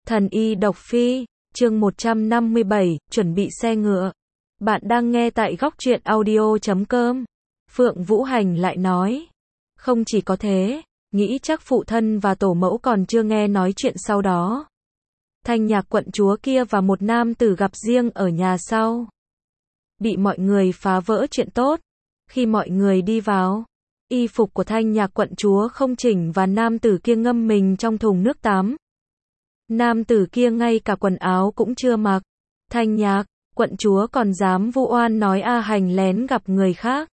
Thần y độc phi, chương 157, chuẩn bị xe ngựa. Bạn đang nghe tại góc truyện audio.com. Phượng Vũ Hành lại nói. Không chỉ có thế, nghĩ chắc phụ thân và tổ mẫu còn chưa nghe nói chuyện sau đó. Thanh Nhạc quận chúa kia và một nam tử gặp riêng ở nhà sau. Bị mọi người phá vỡ chuyện tốt. Khi mọi người đi vào, y phục của Thanh Nhạc quận chúa không chỉnh và nam tử kia ngâm mình trong thùng nước tắm. Nam tử kia ngay cả quần áo cũng chưa mặc. Thanh Nhạc quận chúa còn dám vu oan nói A Hành lén gặp người khác.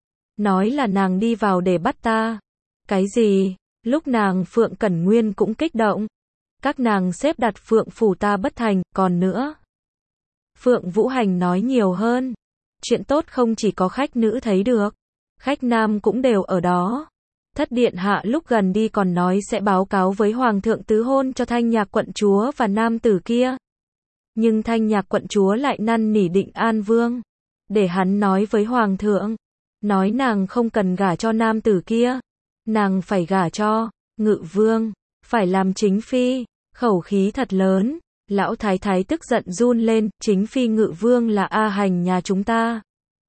Nói là nàng đi vào để bắt ta. Cái gì? Lúc nàng Phượng Cẩn Nguyên cũng kích động. Các nàng xếp đặt Phượng phủ ta bất thành, còn nữa. Phượng Vũ Hành nói nhiều hơn. Chuyện tốt không chỉ có khách nữ thấy được. Khách nam cũng đều ở đó. Thất điện hạ lúc gần đi còn nói sẽ báo cáo với Hoàng thượng tứ hôn cho Thanh Nhạc quận chúa và nam tử kia. Nhưng Thanh Nhạc quận chúa lại năn nỉ Định An Vương. Để hắn nói với Hoàng thượng. Nói nàng không cần gả cho nam tử kia. Nàng phải gả cho Ngự Vương. Phải làm chính phi. Khẩu khí thật lớn. Lão thái thái tức giận run lên. Chính phi Ngự Vương là A Hành nhà chúng ta.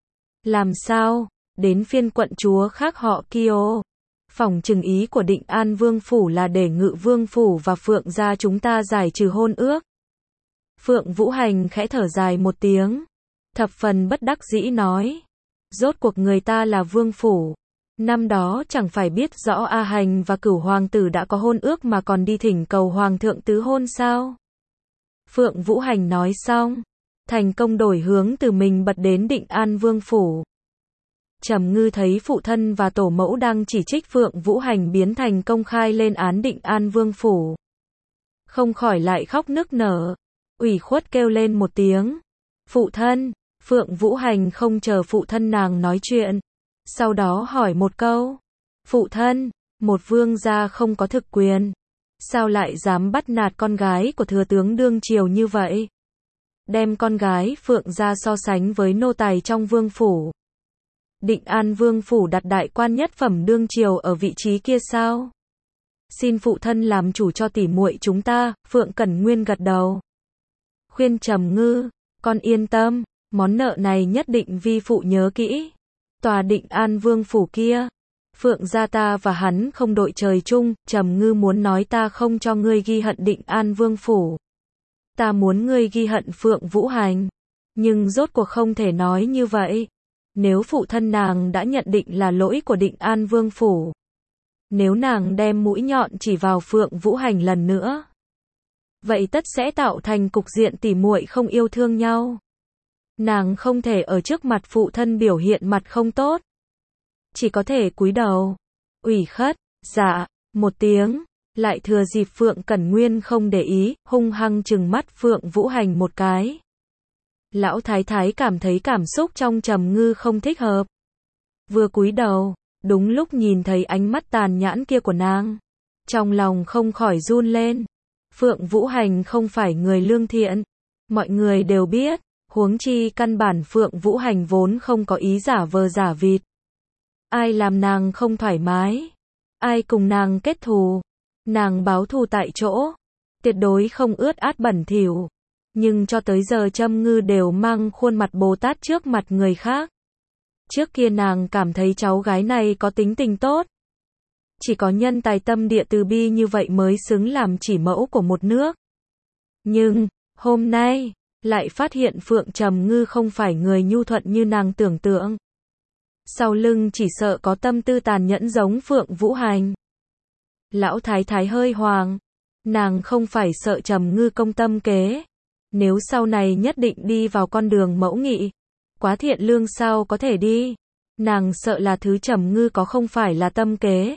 Làm sao? Đến phiên quận chúa khác họ Kiêu. Phỏng chừng ý của Định An Vương phủ là để Ngự Vương phủ và Phượng gia chúng ta giải trừ hôn ước. Phượng Vũ Hành khẽ thở dài một tiếng. Thập phần bất đắc dĩ nói. Rốt cuộc người ta là vương phủ. Năm đó chẳng phải biết rõ A Hành và Cửu hoàng tử đã có hôn ước mà còn đi thỉnh cầu Hoàng thượng tứ hôn sao? Phượng Vũ Hành nói xong. Thành công đổi hướng từ mình bật đến Định An Vương phủ. Trầm Ngư thấy phụ thân và tổ mẫu đang chỉ trích Phượng Vũ Hành biến thành công khai lên án Định An Vương phủ. Không khỏi lại khóc nức nở. Ủy khuất kêu lên một tiếng. Phụ thân. Phượng Vũ Hành không chờ phụ thân nàng nói chuyện. Sau đó hỏi một câu. Phụ thân, một vương gia không có thực quyền. Sao lại dám bắt nạt con gái của thừa tướng đương triều như vậy? Đem con gái Phượng gia so sánh với nô tài trong vương phủ. Định An Vương phủ đặt đại quan nhất phẩm đương triều ở vị trí kia sao? Xin phụ thân làm chủ cho tỉ muội chúng ta. Phượng Cẩn Nguyên gật đầu. Khuyên Trầm Ngư, con yên tâm, món nợ này nhất định vi phụ nhớ kỹ. Tòa Định An Vương phủ kia, Phượng gia ta và hắn không đội trời chung. Trầm Ngư muốn nói ta không cho ngươi ghi hận Định An Vương phủ. Ta muốn ngươi ghi hận Phượng Vũ Hành. Nhưng rốt cuộc không thể nói như vậy. Nếu phụ thân nàng đã nhận định là lỗi của Định An Vương phủ. Nếu nàng đem mũi nhọn chỉ vào Phượng Vũ Hành lần nữa. Vậy tất sẽ tạo thành cục diện tỉ muội không yêu thương nhau. Nàng không thể ở trước mặt phụ thân biểu hiện mặt không tốt. Chỉ có thể cúi đầu. Ủy khất, dạ, một tiếng. Lại thừa dịp Phượng Cẩn Nguyên không để ý, hung hăng trừng mắt Phượng Vũ Hành một cái. Lão thái thái cảm thấy cảm xúc trong Trầm Ngư không thích hợp. Vừa cúi đầu, đúng lúc nhìn thấy ánh mắt tàn nhẫn kia của nàng. Trong lòng không khỏi run lên. Phượng Vũ Hành không phải người lương thiện. Mọi người đều biết, huống chi căn bản Phượng Vũ Hành vốn không có ý giả vờ giả vịt. Ai làm nàng không thoải mái? Ai cùng nàng kết thù? Nàng báo thù tại chỗ. Tuyệt đối không ướt át bẩn thỉu. Nhưng cho tới giờ Trầm Ngư đều mang khuôn mặt Bồ Tát trước mặt người khác. Trước kia nàng cảm thấy cháu gái này có tính tình tốt. Chỉ có nhân tài tâm địa từ bi như vậy mới xứng làm chỉ mẫu của một nước. Nhưng, hôm nay, lại phát hiện Phượng Trầm Ngư không phải người nhu thuận như nàng tưởng tượng. Sau lưng chỉ sợ có tâm tư tàn nhẫn giống Phượng Vũ Hành. Lão thái thái hơi hoàng. Nàng không phải sợ Trầm Ngư công tâm kế. Nếu sau này nhất định đi vào con đường mẫu nghị, quá thiện lương sao có thể đi. Nàng sợ là thứ Trầm Ngư có không phải là tâm kế,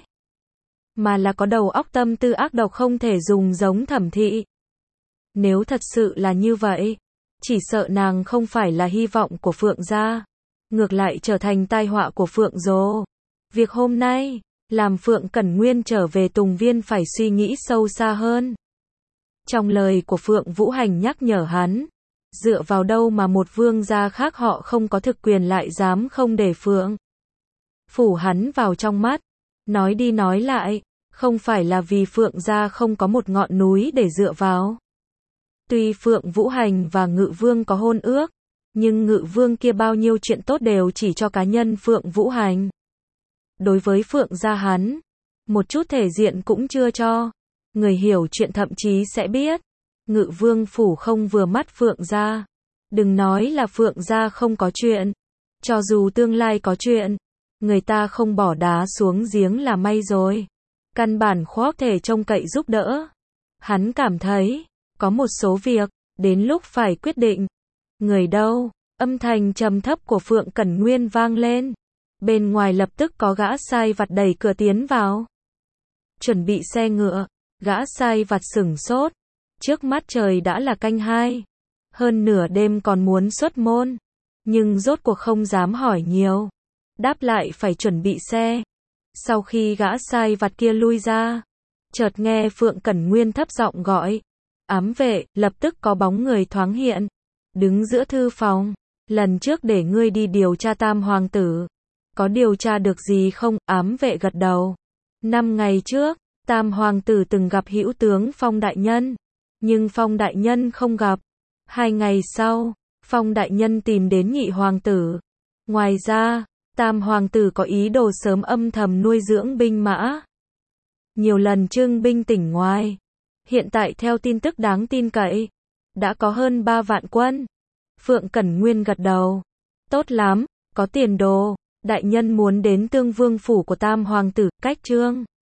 mà là có đầu óc tâm tư ác độc không thể dùng giống Thẩm Thị. Nếu thật sự là như vậy, chỉ sợ nàng không phải là hy vọng của Phượng gia, ngược lại trở thành tai họa của Phượng Dô. Việc hôm nay, làm Phượng Cẩn Nguyên trở về Tùng Viên phải suy nghĩ sâu xa hơn. Trong lời của Phượng Vũ Hành nhắc nhở hắn, dựa vào đâu mà một vương gia khác họ không có thực quyền lại dám không để Phượng phủ hắn vào trong mắt. Nói đi nói lại, không phải là vì Phượng gia không có một ngọn núi để dựa vào. Tuy Phượng Vũ Hành và Ngự Vương có hôn ước, nhưng Ngự Vương kia bao nhiêu chuyện tốt đều chỉ cho cá nhân Phượng Vũ Hành. Đối với Phượng gia hắn, một chút thể diện cũng chưa cho. Người hiểu chuyện thậm chí sẽ biết, Ngự Vương phủ không vừa mắt Phượng gia. Đừng nói là Phượng gia không có chuyện, cho dù tương lai có chuyện, người ta không bỏ đá xuống giếng là may rồi. Căn bản khó thể trông cậy giúp đỡ. Hắn cảm thấy, có một số việc, đến lúc phải quyết định. Người đâu? Âm thanh trầm thấp của Phượng Cẩn Nguyên vang lên. Bên ngoài lập tức có gã sai vặt đẩy cửa tiến vào. Chuẩn bị xe ngựa, gã sai vặt sửng sốt. Trước mắt trời đã là canh 2. Hơn nửa đêm còn muốn xuất môn. Nhưng rốt cuộc không dám hỏi nhiều. Đáp lại phải chuẩn bị xe. Sau khi gã sai vặt kia lui ra, chợt nghe Phượng Cẩn Nguyên thấp giọng gọi. Ám vệ, lập tức có bóng người thoáng hiện. Đứng giữa thư phòng. Lần trước để ngươi đi điều tra Tam Hoàng tử. Có điều tra được gì không? Ám vệ gật đầu. 5 ngày trước, Tam Hoàng tử từng gặp hữu tướng Phong Đại Nhân. Nhưng Phong Đại Nhân không gặp. 2 ngày sau, Phong Đại Nhân tìm đến Nhị Hoàng tử. Ngoài ra, Tam Hoàng tử có ý đồ sớm âm thầm nuôi dưỡng binh mã. Nhiều lần trưng binh tỉnh ngoài. Hiện tại theo tin tức đáng tin cậy, đã có hơn 3 vạn quân. Phượng Cẩn Nguyên gật đầu. Tốt lắm, có tiền đồ. Đại nhân muốn đến Tương Vương phủ của Tam Hoàng tử, cách Trương